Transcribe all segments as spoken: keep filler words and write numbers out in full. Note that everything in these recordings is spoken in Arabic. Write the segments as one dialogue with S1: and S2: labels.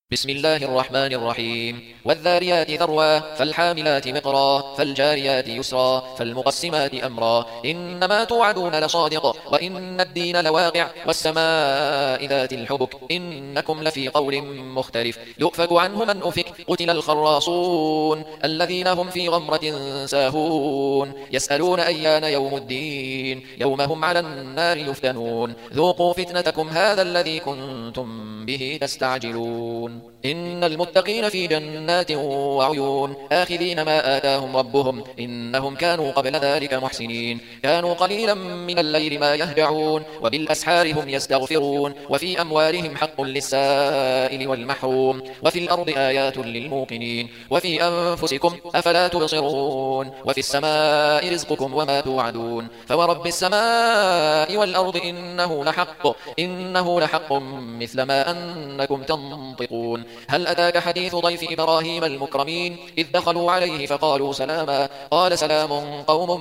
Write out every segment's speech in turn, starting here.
S1: بسم الله الرحمن الرحيم والذاريات ذروا فالحاملات وقرا فالجاريات يسرا فالمقسمات أمرا إنما توعدون لصادق وإن الدين لواقع والسماء ذات الحبك إنكم لفي قول مختلف يؤفك عنه من أفك قتل الخراصون الذين هم في غمرة ساهون يسألون أيان يوم الدين يوم هم على النار يفتنون ذوقوا فتنتكم هذا الذي كنتم به تستعجلون إن المتقين في جنات وعيون آخذين ما آتاهم ربهم إنهم كانوا قبل ذلك محسنين كانوا قليلا من الليل ما يهجعون وبالأسحار هم يستغفرون وفي أموالهم حق للسائل والمحروم وفي الأرض آيات للموقنين وفي أنفسكم أفلا تبصرون وفي السماء رزقكم وما توعدون فورب السماء والأرض إنه لحق إنه لحق مثل ما أنكم تنطقون هل أتاك حديث ضيف إبراهيم المكرمين إذ دخلوا عليه فقالوا سلاما قال سلام قوم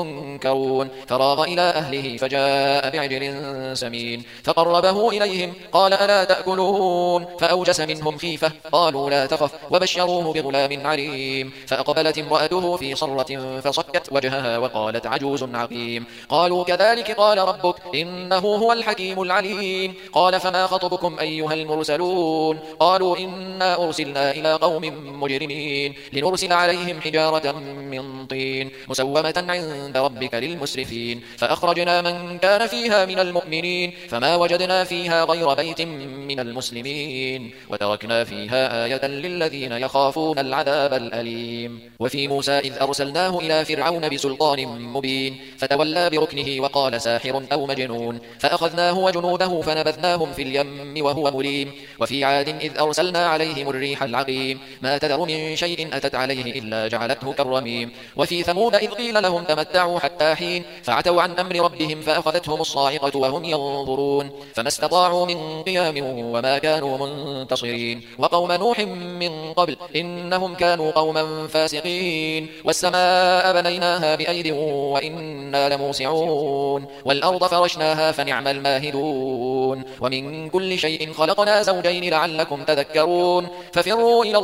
S1: منكرون فراغ إلى أهله فجاء بعجل سمين فقربه إليهم قال ألا تأكلون فأوجس منهم خيفة قالوا لا تخف وبشروه بغلام عليم فأقبلت امرأته في صرة فصكت وجهها وقالت عجوز عقيم قالوا كذلك قال ربك إنه هو الحكيم العليم قال فما خطبكم أيها المرسلون قالوا إنا أرسلنا إلى قوم مجرمين لنرسل عليهم حجارة من طين مسومة عند ربك للمسرفين فأخرجنا من كان فيها من المؤمنين فما وجدنا فيها غير بيت من المسلمين وتركنا فيها آية للذين يخافون العذاب الأليم وفي موسى إذ أرسلناه إلى فرعون بسلطان مبين فتولى بركنه وقال ساحر أو مجنون فأخذناه وجنوده فنبذناهم في اليم وهو مليم وفي عاد إذ أرسلنا عليهم الريح العقيم ما تذر من شيء أتت عليه إلا جعلته كالرميم وفي ثمود إذ قيل لهم تمتعوا حتى حين فعتوا عن أمر ربهم فأخذتهم الصاعقة وهم ينظرون فما استطاعوا من قيام وما كانوا منتصرين وقوم نوح من قبل إنهم كانوا قوما فاسقين والسماء بنيناها بأيد وإنا لموسعون والأرض فرشناها فنعم الماهدون ومن كل شيء خلقنا زوجين لعلكم تذكرون ففروا إلى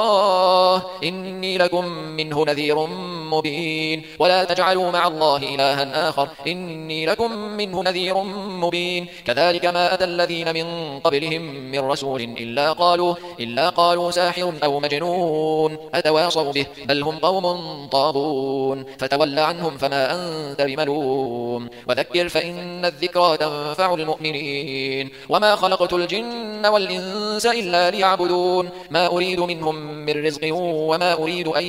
S1: الله إني لكم منه نذير مبين ولا تجعلوا مع الله إلها آخر إني لكم منه نذير مبين كذلك ما أتى الذين من قبلهم من رسول إلا قالوا, إلا قالوا ساحر أو مجنون أتواصوا به بل هم قوم طاغون فتول عنهم فما أنت بملوم وذكر فإن الذكرى تنفع المؤمنين وما خلقت الجن والإنس إلا ليعبدون ما أريد منهم من رزق وما أريد أن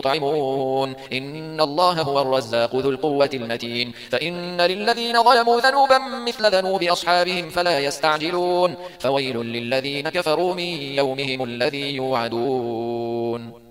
S1: يطعمون إن الله هو الرزاق ذو القوة المتين فإن للذين ظلموا ذنوبا مثل ذنوب أصحابهم فلا يستعجلون فويل للذين كفروا من يومهم الذي يوعدون